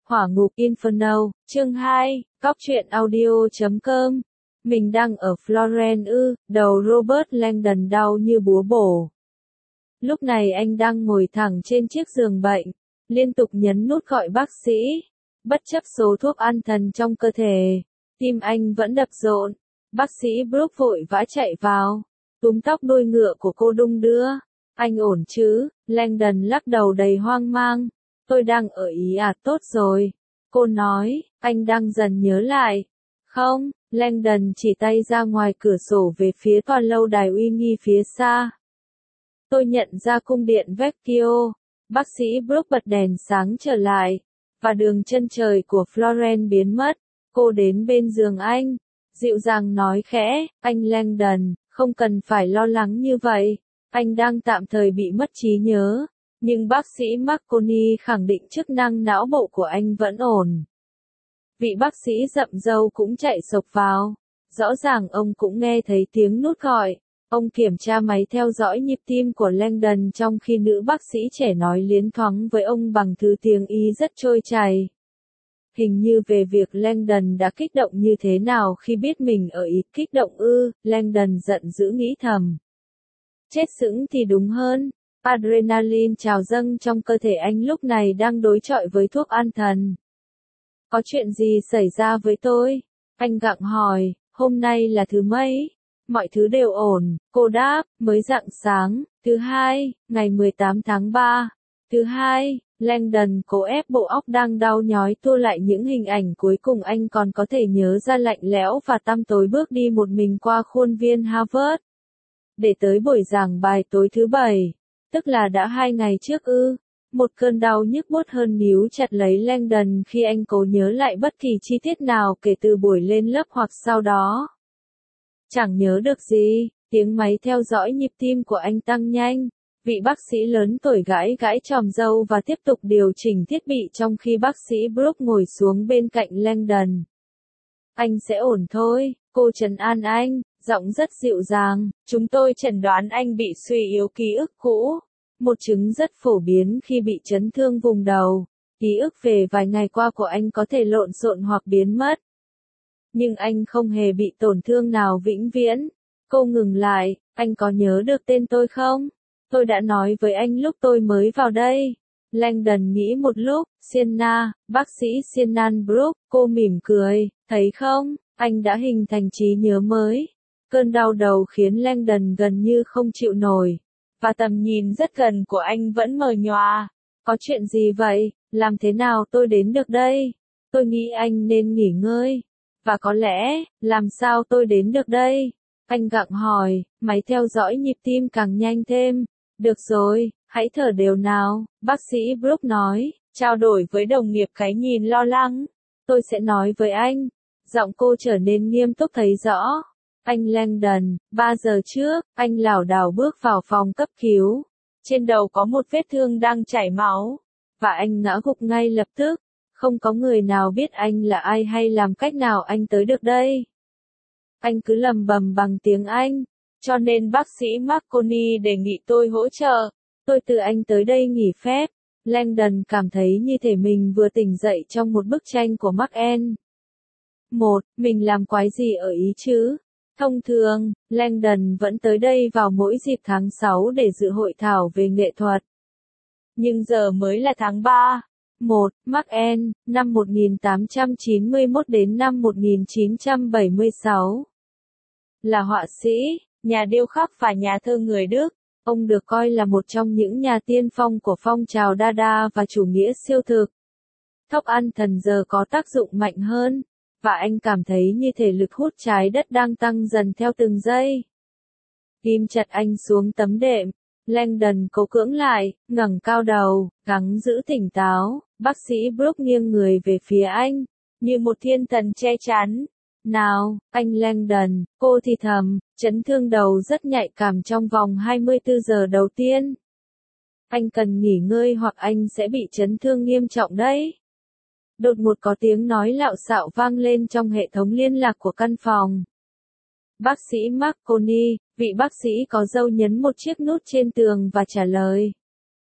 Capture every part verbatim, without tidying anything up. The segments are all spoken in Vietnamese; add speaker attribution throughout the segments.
Speaker 1: Hỏa ngục Inferno, chương hai, Cóc truyện audio chấm com. Mình đang ở Florence ư, đầu Robert Langdon đau như búa bổ. Lúc này anh đang ngồi thẳng trên chiếc giường bệnh, liên tục nhấn nút gọi bác sĩ. Bất chấp số thuốc an thần trong cơ thể, tim anh vẫn đập rộn. Bác sĩ Brooke vội vã chạy vào, túm tóc đuôi ngựa của cô đung đưa. Anh ổn chứ? Langdon lắc đầu đầy hoang mang. Tôi đang ở ý à, tốt rồi. Cô nói, anh đang dần nhớ lại. Không, Langdon chỉ tay ra ngoài cửa sổ về phía tòa lâu đài uy nghi phía xa. Tôi nhận ra cung điện Vecchio. Bác sĩ Brooke bật đèn sáng trở lại, và đường chân trời của Florence biến mất. Cô đến bên giường anh, dịu dàng nói khẽ, anh Langdon, không cần phải lo lắng như vậy. Anh đang tạm thời bị mất trí nhớ. Nhưng bác sĩ Marconi khẳng định chức năng não bộ của anh vẫn ổn. Vị bác sĩ rậm râu cũng chạy xộc vào. Rõ ràng ông cũng nghe thấy tiếng nút gọi. Ông kiểm tra máy theo dõi nhịp tim của Langdon trong khi nữ bác sĩ trẻ nói liến thoáng với ông bằng thứ tiếng Ý rất trôi chảy. Hình như về việc Langdon đã kích động như thế nào khi biết mình ở Ý. Kích động ư, Langdon giận dữ nghĩ thầm. Chết sững thì đúng hơn. Adrenaline trào dâng trong cơ thể anh lúc này đang đối chọi với thuốc an thần. Có chuyện gì xảy ra với tôi? Anh gặng hỏi, hôm nay là thứ mấy? Mọi thứ đều ổn, cô đáp, mới rạng sáng, thứ hai, ngày mười tám tháng ba. Thứ hai, Langdon cố ép bộ óc đang đau nhói tua lại những hình ảnh cuối cùng anh còn có thể nhớ ra, lạnh lẽo và tăm tối bước đi một mình qua khuôn viên Harvard. Để tới buổi giảng bài tối thứ bảy. Tức là đã hai ngày trước ư. Một cơn đau nhức buốt hơn níu chặt lấy Langdon khi anh cố nhớ lại bất kỳ chi tiết nào kể từ buổi lên lớp hoặc sau đó. Chẳng nhớ được gì, tiếng máy theo dõi nhịp tim của anh tăng nhanh. Vị bác sĩ lớn tuổi gãi gãi chòm râu và tiếp tục điều chỉnh thiết bị trong khi bác sĩ Brooke ngồi xuống bên cạnh Langdon. Anh sẽ ổn thôi, cô trấn an anh. Giọng rất dịu dàng, chúng tôi chẩn đoán anh bị suy yếu ký ức cũ, một chứng rất phổ biến khi bị chấn thương vùng đầu. Ký ức về vài ngày qua của anh có thể lộn xộn hoặc biến mất. Nhưng anh không hề bị tổn thương nào vĩnh viễn. Cô ngừng lại, anh có nhớ được tên tôi không? Tôi đã nói với anh lúc tôi mới vào đây. Langdon nghĩ một lúc, Sienna, bác sĩ Siennan Brooke, cô mỉm cười, thấy không, anh đã hình thành trí nhớ mới. Cơn đau đầu khiến Langdon gần như không chịu nổi, và tầm nhìn rất gần của anh vẫn mờ nhòa. Có chuyện gì vậy? Làm thế nào tôi đến được đây? Tôi nghĩ anh nên nghỉ ngơi. Và có lẽ, làm sao tôi đến được đây? Anh gặng hỏi, máy theo dõi nhịp tim càng nhanh thêm. Được rồi, hãy thở đều nào, bác sĩ Brooke nói, trao đổi với đồng nghiệp cái nhìn lo lắng. Tôi sẽ nói với anh. Giọng cô trở nên nghiêm túc thấy rõ. Anh Langdon, ba giờ trước, anh lảo đảo bước vào phòng cấp cứu. Trên đầu có một vết thương đang chảy máu. Và anh ngã gục ngay lập tức. Không có người nào biết anh là ai hay làm cách nào anh tới được đây. Anh cứ lầm bầm bằng tiếng Anh. Cho nên bác sĩ Marconi đề nghị tôi hỗ trợ. Tôi từ anh tới đây nghỉ phép. Langdon cảm thấy như thể mình vừa tỉnh dậy trong một bức tranh của Mark En. Một, mình làm quái gì ở Ý chứ? Thông thường, Langdon vẫn tới đây vào mỗi dịp tháng sáu để dự hội thảo về nghệ thuật. Nhưng giờ mới là tháng ba. một. Mark En, năm một nghìn tám trăm chín mươi mốt đến năm một nghìn chín trăm bảy mươi sáu. Là họa sĩ, nhà điêu khắc và nhà thơ người Đức. Ông được coi là một trong những nhà tiên phong của phong trào Dada và chủ nghĩa siêu thực. Thuốc an thần giờ có tác dụng mạnh hơn. Và anh cảm thấy như thể lực hút trái đất đang tăng dần theo từng giây. Ghim chặt anh xuống tấm đệm. Langdon cố cưỡng lại, ngẩng cao đầu, gắng giữ tỉnh táo. Bác sĩ Brooke nghiêng người về phía anh, như một thiên thần che chắn. Nào, anh Langdon, cô thì thầm, chấn thương đầu rất nhạy cảm trong vòng hai mươi tư giờ đầu tiên. Anh cần nghỉ ngơi hoặc anh sẽ bị chấn thương nghiêm trọng đấy. Đột ngột có tiếng nói lạo xạo vang lên trong hệ thống liên lạc của căn phòng. Bác sĩ Marconi, vị bác sĩ có râu nhấn một chiếc nút trên tường và trả lời.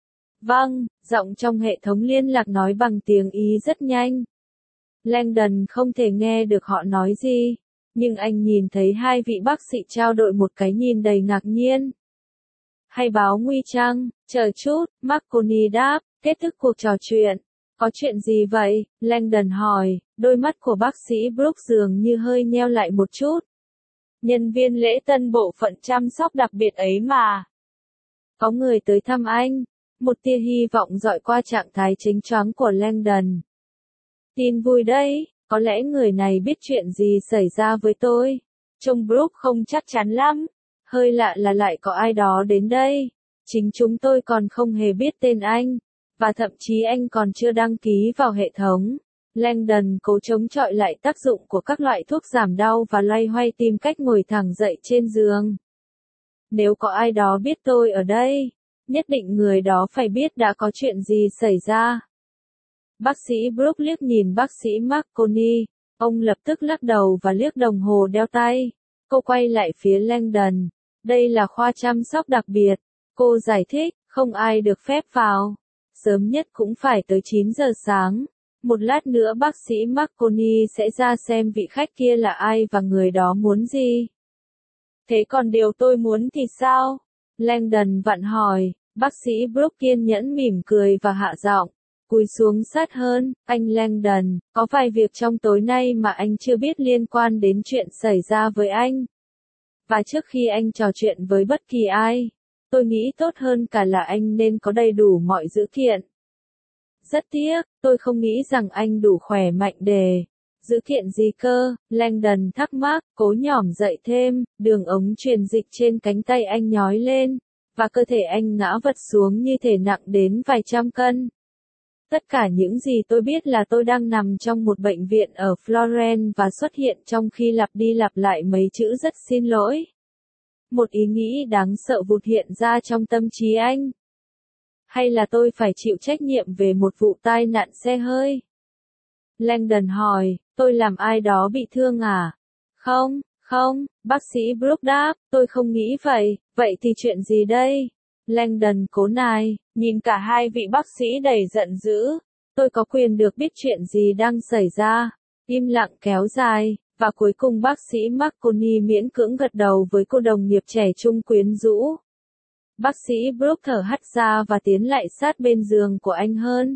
Speaker 1: Vâng, giọng trong hệ thống liên lạc nói bằng tiếng Ý rất nhanh. Langdon không thể nghe được họ nói gì, nhưng anh nhìn thấy hai vị bác sĩ trao đổi một cái nhìn đầy ngạc nhiên. Hay báo nguy chăng? Chờ chút, Marconi đáp, kết thúc cuộc trò chuyện. Có chuyện gì vậy? Langdon hỏi, đôi mắt của bác sĩ Brooks dường như hơi nheo lại một chút. Nhân viên lễ tân bộ phận chăm sóc đặc biệt ấy mà. Có người tới thăm anh. Một tia hy vọng dọi qua trạng thái chênh choáng của Langdon. Tin vui đấy, có lẽ người này biết chuyện gì xảy ra với tôi. Trông Brooks không chắc chắn lắm. Hơi lạ là lại có ai đó đến đây. Chính chúng tôi còn không hề biết tên anh. Và thậm chí anh còn chưa đăng ký vào hệ thống. Langdon cố chống chọi lại tác dụng của các loại thuốc giảm đau và loay hoay tìm cách ngồi thẳng dậy trên giường. Nếu có ai đó biết tôi ở đây, nhất định người đó phải biết đã có chuyện gì xảy ra. Bác sĩ Brooks liếc nhìn bác sĩ Marconi, ông lập tức lắc đầu và liếc đồng hồ đeo tay. Cô quay lại phía Langdon. Đây là khoa chăm sóc đặc biệt. Cô giải thích, không ai được phép vào. Sớm nhất cũng phải tới chín giờ sáng. Một lát nữa bác sĩ Marconi sẽ ra xem vị khách kia là ai và người đó muốn gì. Thế còn điều tôi muốn thì sao? Langdon vặn hỏi. Bác sĩ Brooks kiên nhẫn mỉm cười và hạ giọng. Cúi xuống sát hơn, anh Langdon, có vài việc trong tối nay mà anh chưa biết liên quan đến chuyện xảy ra với anh. Và trước khi anh trò chuyện với bất kỳ ai, tôi nghĩ tốt hơn cả là anh nên có đầy đủ mọi dữ kiện. Rất tiếc, tôi không nghĩ rằng anh đủ khỏe mạnh để... Dữ kiện gì cơ? Langdon thắc mắc, cố nhỏm dậy thêm, đường ống truyền dịch trên cánh tay anh nhói lên, và cơ thể anh ngã vật xuống như thể nặng đến vài trăm cân. Tất cả những gì tôi biết là tôi đang nằm trong một bệnh viện ở Florence và xuất hiện trong khi lặp đi lặp lại mấy chữ rất xin lỗi. Một ý nghĩ đáng sợ vụt hiện ra trong tâm trí anh. Hay là tôi phải chịu trách nhiệm về một vụ tai nạn xe hơi? Langdon hỏi, tôi làm ai đó bị thương à? Không, không, bác sĩ Brooks đáp, tôi không nghĩ vậy, vậy thì chuyện gì đây? Langdon cố nài, nhìn cả hai vị bác sĩ đầy giận dữ. Tôi có quyền được biết chuyện gì đang xảy ra. Im lặng kéo dài, và cuối cùng bác sĩ Marconi miễn cưỡng gật đầu với cô đồng nghiệp trẻ trung quyến rũ. Bác sĩ Brooks thở hắt ra và tiến lại sát bên giường của anh hơn.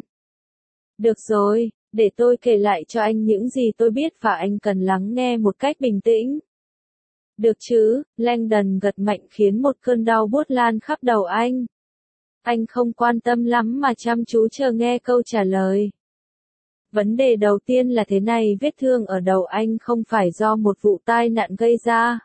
Speaker 1: Được rồi, để tôi kể lại cho anh những gì tôi biết và anh cần lắng nghe một cách bình tĩnh. Được chứ, Langdon gật mạnh khiến một cơn đau buốt lan khắp đầu anh. Anh không quan tâm lắm mà chăm chú chờ nghe câu trả lời. Vấn đề đầu tiên là thế này, vết thương ở đầu anh không phải do một vụ tai nạn gây ra.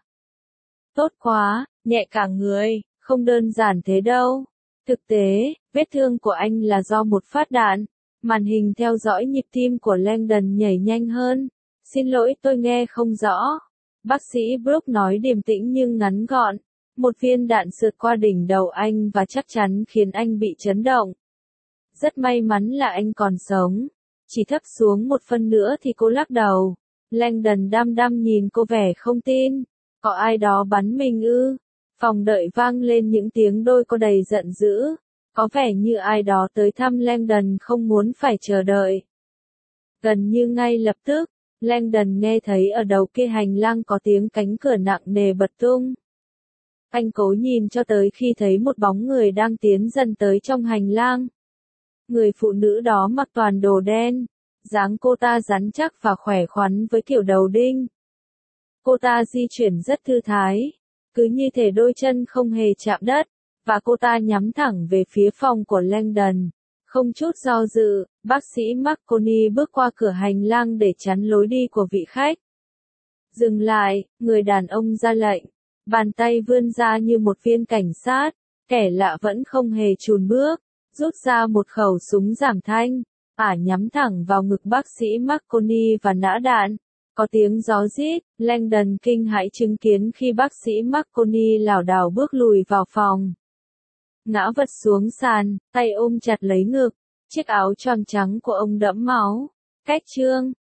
Speaker 1: Tốt quá, nhẹ cả người, không đơn giản thế đâu. Thực tế, vết thương của anh là do một phát đạn. Màn hình theo dõi nhịp tim của Langdon nhảy nhanh hơn. Xin lỗi, tôi nghe không rõ. Bác sĩ Brooks nói điềm tĩnh nhưng ngắn gọn. Một viên đạn sượt qua đỉnh đầu anh và chắc chắn khiến anh bị chấn động. Rất may mắn là anh còn sống. Chỉ thấp xuống một phân nữa thì cô lắc đầu. Langdon đăm đăm nhìn cô vẻ không tin. Có ai đó bắn mình ư? Phòng đợi vang lên những tiếng đôi cô đầy giận dữ. Có vẻ như ai đó tới thăm Langdon không muốn phải chờ đợi. Gần như ngay lập tức, Langdon nghe thấy ở đầu kia hành lang có tiếng cánh cửa nặng nề bật tung. Anh cố nhìn cho tới khi thấy một bóng người đang tiến dần tới trong hành lang. Người phụ nữ đó mặc toàn đồ đen, dáng cô ta rắn chắc và khỏe khoắn với kiểu đầu đinh. Cô ta di chuyển rất thư thái, cứ như thể đôi chân không hề chạm đất, và cô ta nhắm thẳng về phía phòng của Langdon. Không chút do dự, bác sĩ Marconi bước qua cửa hành lang để chắn lối đi của vị khách. Dừng lại, người đàn ông ra lệnh. Bàn tay vươn ra như một viên cảnh sát, kẻ lạ vẫn không hề chùn bước, rút ra một khẩu súng giảm thanh, ả nhắm thẳng vào ngực bác sĩ Marconi và nã đạn. Có tiếng gió rít, Langdon kinh hãi chứng kiến khi bác sĩ Marconi lảo đảo bước lùi vào phòng. Ngã vật xuống sàn, tay ôm chặt lấy ngực, chiếc áo choàng trắng của ông đẫm máu. Cách chương